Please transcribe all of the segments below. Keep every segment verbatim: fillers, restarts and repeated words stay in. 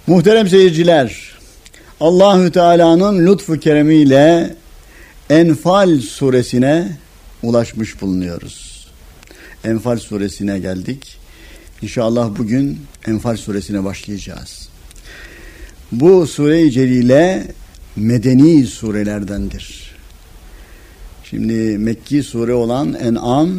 Muhterem seyirciler, Allahü Teala'nın lütfu keremiyle Enfal suresine ulaşmış bulunuyoruz. Enfal suresine geldik. İnşallah bugün Enfal suresine başlayacağız. Bu sure-i celile medeni surelerdendir. Şimdi Mekki sure olan En'am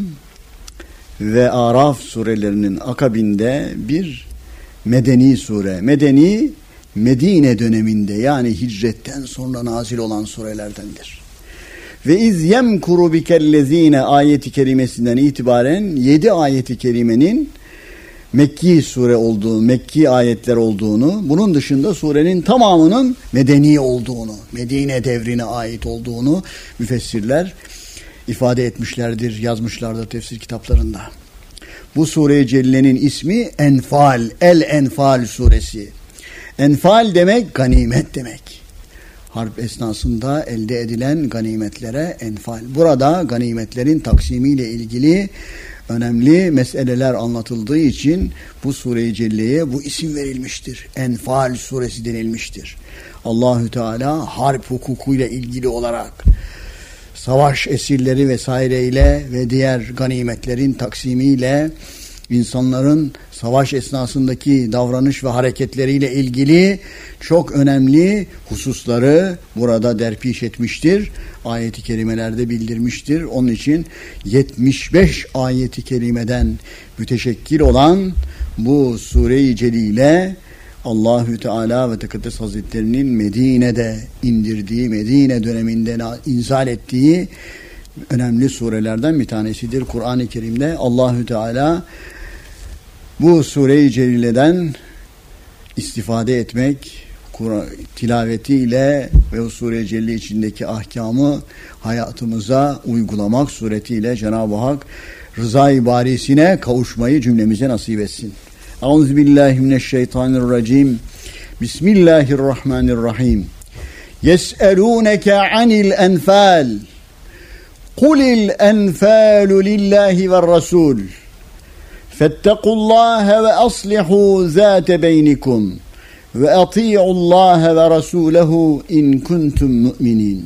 ve Araf surelerinin akabinde bir medeni sure. Medeni, Medine döneminde yani hicretten sonra nazil olan surelerdendir. Ve iz yemkuru bikellezine ayeti kerimesinden itibaren yedi ayeti kerimenin Mekki sure olduğunu, Mekki ayetler olduğunu, bunun dışında surenin tamamının medeni olduğunu, Medine devrine ait olduğunu müfessirler ifade etmişlerdir, yazmışlardır tefsir kitaplarında. Bu sure-i celilenin ismi Enfal, El-Enfal suresi. Enfal demek ganimet demek. Harp esnasında elde edilen ganimetlere enfal. Burada ganimetlerin taksimiyle ilgili önemli meseleler anlatıldığı için bu sure-i celileye bu isim verilmiştir. Enfal suresi denilmiştir. Allahü Teala harp hukukuyla ilgili olarak savaş esirleri vesaireyle ve diğer ganimetlerin taksimiyle insanların savaş esnasındaki davranış ve hareketleriyle ilgili çok önemli hususları burada derpiş etmiştir. Ayet-i kerimelerde bildirmiştir. Onun için yetmiş beş ayet-i kerimeden müteşekkil olan bu sure-i celile Allahü Teala ve Tekaddes Hazretleri'nin Medine'de indirdiği, Medine döneminde inzal ettiği önemli surelerden bir tanesidir. Kur'an-ı Kerim'de Allahü Teala bu sure-i celileden istifade etmek, tilavetiyle ve o sure-i celile içindeki ahkamı hayatımıza uygulamak suretiyle Cenab-ı Hak rıza-i barisine kavuşmayı cümlemize nasip etsin. Euzubillahimineşşeytanirracim. Bismillahirrahmanirrahim. Yes'elûneke anil enfal. Kulil enfalu lillahi ve rasul. Fettekullâhe ve aslihû zâte beynikum. Ve ati'ullâhe ve rasûlehu in kuntum mu'minin.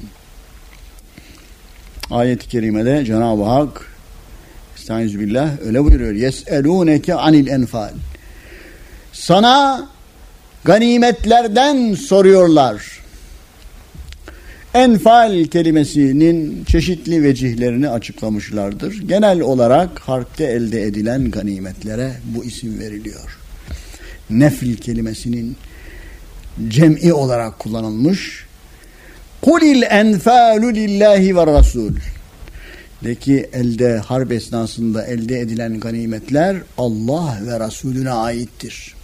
Ayet-i kerimede Cenab-ı Hak Estağfirullah öyle buyuruyor. Yes'elûneke anil enfal. Sana ganimetlerden soruyorlar. Enfal kelimesinin çeşitli vecihlerini açıklamışlardır. Genel olarak harpte elde edilen ganimetlere bu isim veriliyor. Nefil kelimesinin cem'i olarak kullanılmış. Kulil enfalu lillahi ve rasul. De ki elde harp esnasında elde edilen ganimetler Allah ve Resulüne aittir.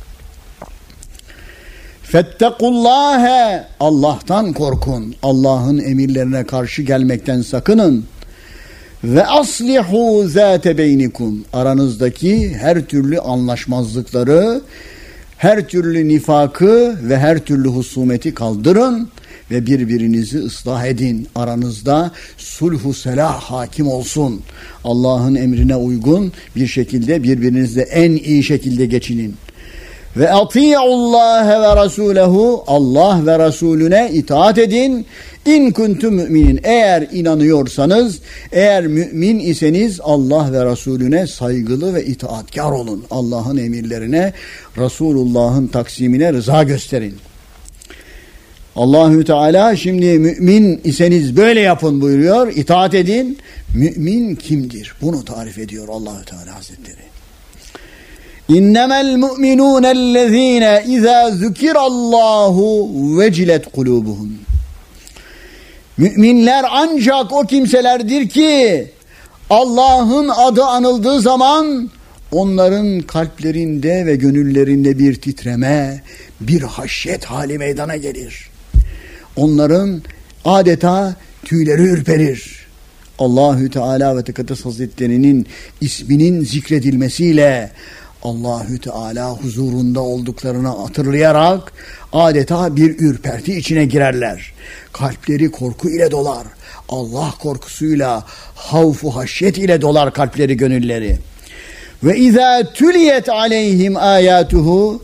Fettekullâhe, Allah'tan korkun. Allah'ın emirlerine karşı gelmekten sakının. Ve aslihû zâte beynikum. Aranızdaki her türlü anlaşmazlıkları, her türlü nifakı ve her türlü husumeti kaldırın ve birbirinizi ıslah edin. Aranızda sulh-u selah hakim olsun. Allah'ın emrine uygun bir şekilde birbirinizle en iyi şekilde geçinin. Ve ati'ullâhe ve rasûlehu, Allah ve Resulüne itaat edin. İn kuntum müminin, eğer inanıyorsanız, eğer mümin iseniz Allah ve Resulüne saygılı ve itaatkar olun. Allah'ın emirlerine, Resulullah'ın taksimine rıza gösterin. Allahü Teala şimdi mümin iseniz böyle yapın buyuruyor. İtaat edin. Mümin kimdir? Bunu tarif ediyor Allahü Teala Hazretleri. İnnemel mu'minûnellezîne izâ zükirallâhu vecilet kulûbuhum. Müminler ancak o kimselerdir ki Allah'ın adı anıldığı zaman onların kalplerinde ve gönüllerinde bir titreme, bir haşyet hali meydana gelir. Onların adeta tüyleri ürperir. Allahü Teala ve Tekaddes Hazretleri'nin isminin zikredilmesiyle Allahü Teala huzurunda olduklarını hatırlayarak adeta bir ürperti içine girerler. Kalpleri korku ile dolar. Allah korkusuyla, havfu haşyet ile dolar kalpleri, gönülleri. Ve izâ tüliyet aleyhim âyâtuhu,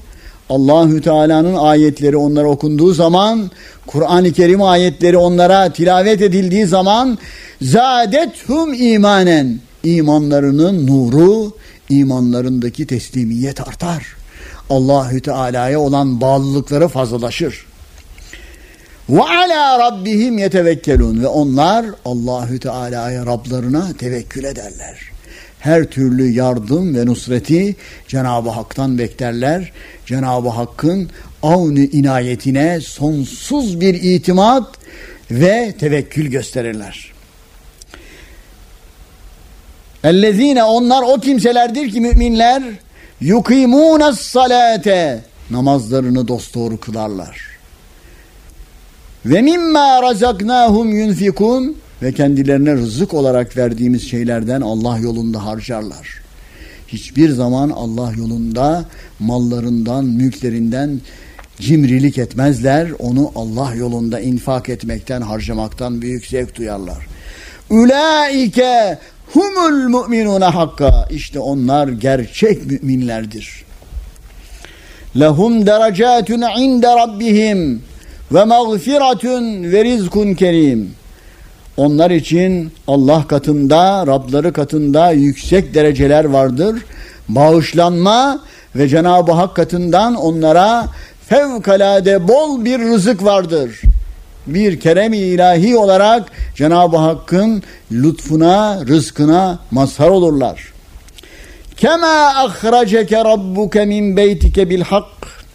Allahü Teala'nın ayetleri onlara okunduğu zaman, Kur'an-ı Kerim ayetleri onlara tilavet edildiği zaman zâdethum imanen, imanlarının nuru, imanlarındaki teslimiyet artar. Allahü Teala'ya olan bağlılıkları fazlalaşır. Ve ala rabbihim yetevekkelun, ve onlar Allahü Teala'ya, Rablarına tevekkül ederler. Her türlü yardım ve nusreti Cenab-ı Hak'tan beklerler. Cenab-ı Hakk'ın avn-ı inayetine sonsuz bir itimat ve tevekkül gösterirler. Ellezine, onlar o kimselerdir ki müminler, yukimûnes salate, namazlarını dosdoğru kılarlar. Ve mimma razaknahum yunfikun, ve kendilerine rızık olarak verdiğimiz şeylerden Allah yolunda harcarlar. Hiçbir zaman Allah yolunda mallarından, mülklerinden cimrilik etmezler. Onu Allah yolunda infak etmekten, harcamaktan büyük zevk duyarlar. Ulaike humul mu'minune hakka, işte onlar gerçek müminlerdir. Lehum derecatun inde rabbihim ve mağfiretun ve rizkun kerim. Onlar için Allah katında, Rabları katında yüksek dereceler vardır. Bağışlanma ve Cenab-ı Hak katından onlara fevkalade bol bir rızık vardır. Bir kerem-i ilahi olarak Cenab-ı Hakk'ın lütfuna, rızkına mazhar olurlar. Kema ahraceke rabbuke min beytike bil hak.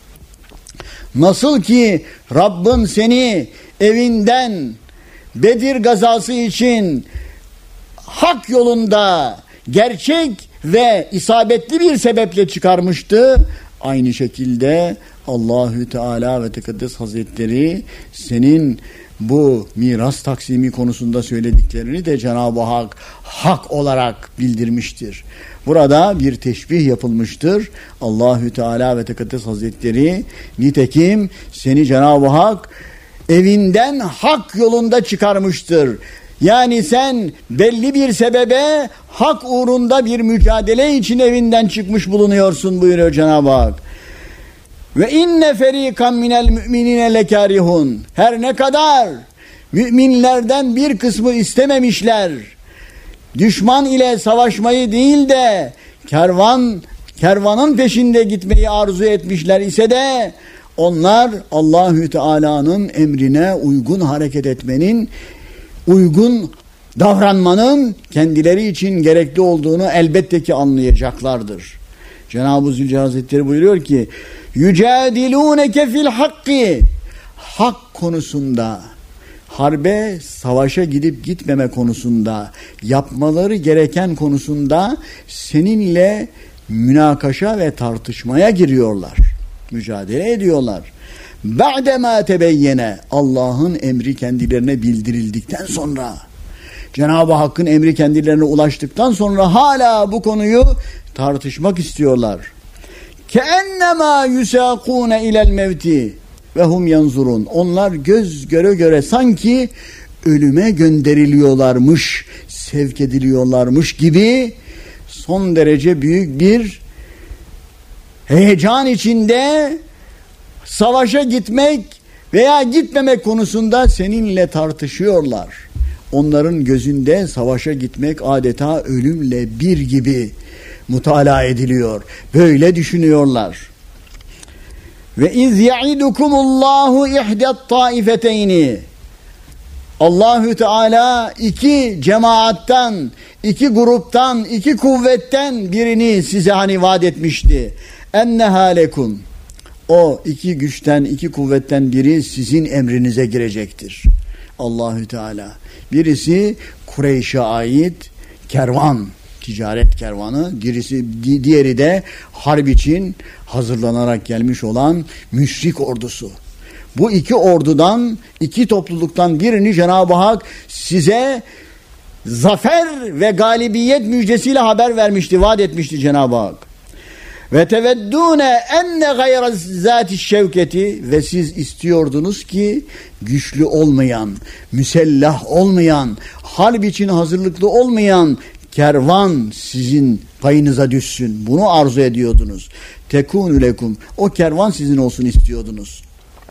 Nasıl ki Rabbin seni evinden Bedir gazası için hak yolunda gerçek ve isabetli bir sebeple çıkarmıştı, aynı şekilde Allahü Teala ve Tekaddes Hazretleri senin bu miras taksimi konusunda söylediklerini de Cenab-ı Hak hak olarak bildirmiştir. Burada bir teşbih yapılmıştır. Allahü Teala ve Tekaddes Hazretleri nitekim seni Cenab-ı Hak evinden hak yolunda çıkarmıştır. Yani sen belli bir sebebe hak uğrunda bir mücadele için evinden çıkmış bulunuyorsun buyuruyor Cenab-ı Hak. Ve inne ferikan minel müminine lekarihun. Her ne kadar müminlerden bir kısmı istememişler, düşman ile savaşmayı değil de kervan kervanın peşinde gitmeyi arzu etmişler ise de onlar Allahü Teala'nın emrine uygun hareket etmenin, uygun davranmanın kendileri için gerekli olduğunu elbette ki anlayacaklardır. Cenab-ı Zülcelal Hazretleri buyuruyor ki yücadilûneke fil hakki, hak konusunda, harbe, savaşa gidip gitmeme konusunda, yapmaları gereken konusunda seninle münakaşa ve tartışmaya giriyorlar. Mücadele ediyorlar. Ba'dema tebeyyene, Allah'ın emri kendilerine bildirildikten sonra, Cenab-ı Hakk'ın emri kendilerine ulaştıktan sonra hala bu konuyu tartışmak istiyorlar. Keennema yusaqune ilel mevti ve hum yanzurun. Onlar göz göre göre sanki ölüme gönderiliyorlarmış, sevk ediliyorlarmış gibi son derece büyük bir heyecan içinde savaşa gitmek veya gitmemek konusunda seninle tartışıyorlar. Onların gözünde savaşa gitmek adeta ölümle bir gibi mutala ediliyor. Böyle düşünüyorlar. Ve iz ya'idukumullahu ihdet taifeteyni. Allahü Teala iki cemaattan, iki gruptan, iki kuvvetten birini size hani vaat etmişti. Enneha lekum. O iki güçten, iki kuvvetten biri sizin emrinize girecektir. Allahü Teala. Birisi Kureyş'e ait kervan, ticaret kervanı, birisi, diğeri de harp için hazırlanarak gelmiş olan müşrik ordusu. Bu iki ordudan, iki topluluktan birini Cenab-ı Hak size zafer ve galibiyet müjdesiyle haber vermişti, vaat etmişti Cenab-ı Hak. Ve teveddûne enne gayra zâti şevketi, ve siz istiyordunuz ki güçlü olmayan, müsellah olmayan, harp için hazırlıklı olmayan kervan sizin payınıza düşsün. Bunu arzu ediyordunuz. Tekûnü lekum. O kervan sizin olsun istiyordunuz.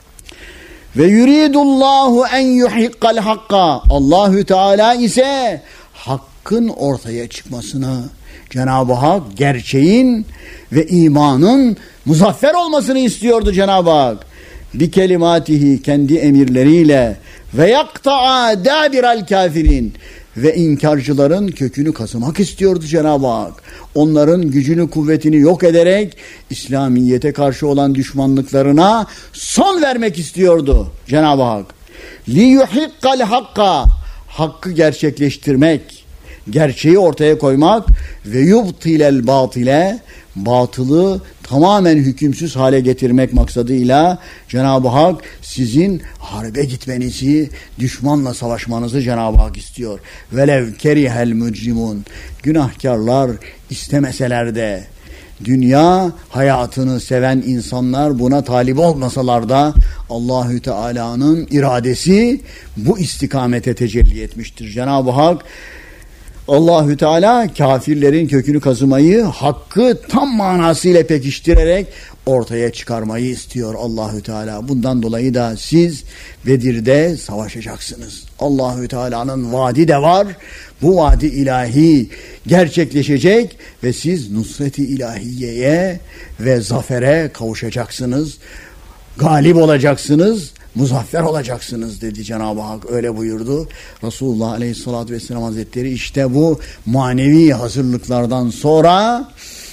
Ve yuridullahu en yuhiqqal hakka. Allahü Teala ise hakkın ortaya çıkmasını, Cenab-ı Hak gerçeğin ve imanın muzaffer olmasını istiyordu Cenab-ı Hak. Bir kelimatihi, kendi emirleriyle ve yakta'a dabiral kafirin, ve inkarcıların kökünü kazımak istiyordu Cenab-ı Hak. Onların gücünü, kuvvetini yok ederek İslamiyete karşı olan düşmanlıklarına son vermek istiyordu Cenab-ı Hak. Li yuhiqqal hakka, hakkı gerçekleştirmek, gerçeği ortaya koymak ve yubtilel batile, batılı tamamen hükümsüz hale getirmek maksadıyla Cenab-ı Hak sizin harbe gitmenizi, düşmanla savaşmanızı Cenab-ı Hak istiyor. Velev kerihel mücrimun, günahkarlar istemeseler de, dünya hayatını seven insanlar buna talip olmasalar da Allahü Teala'nın iradesi bu istikamete tecelli etmiştir. Cenab-ı Hak, Allahü Teala kafirlerin kökünü kazımayı, hakkı tam manasıyla pekiştirerek ortaya çıkarmayı istiyor Allahü Teala. Bundan dolayı da siz Bedir'de savaşacaksınız. Allahü Teala'nın vaadi de var. Bu vaadi ilahi gerçekleşecek ve siz nusret-i ilahiyeye ve zafere kavuşacaksınız. Galip olacaksınız. Muzaffer olacaksınız dedi Cenab-ı Hak, öyle buyurdu. Resulullah Aleyhisselatü Vesselam Hazretleri işte bu manevi hazırlıklardan sonra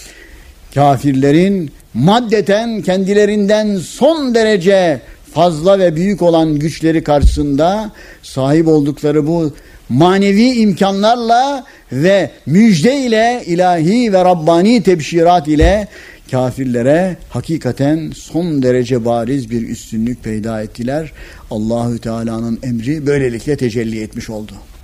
kafirlerin maddeten kendilerinden son derece fazla ve büyük olan güçleri karşısında sahip oldukları bu manevi imkanlarla ve müjde ile, ilahi ve Rabbani tebşirat ile kafirlere hakikaten son derece bariz bir üstünlük peyda ettiler. Allahü Teala'nın emri böylelikle tecelli etmiş oldu.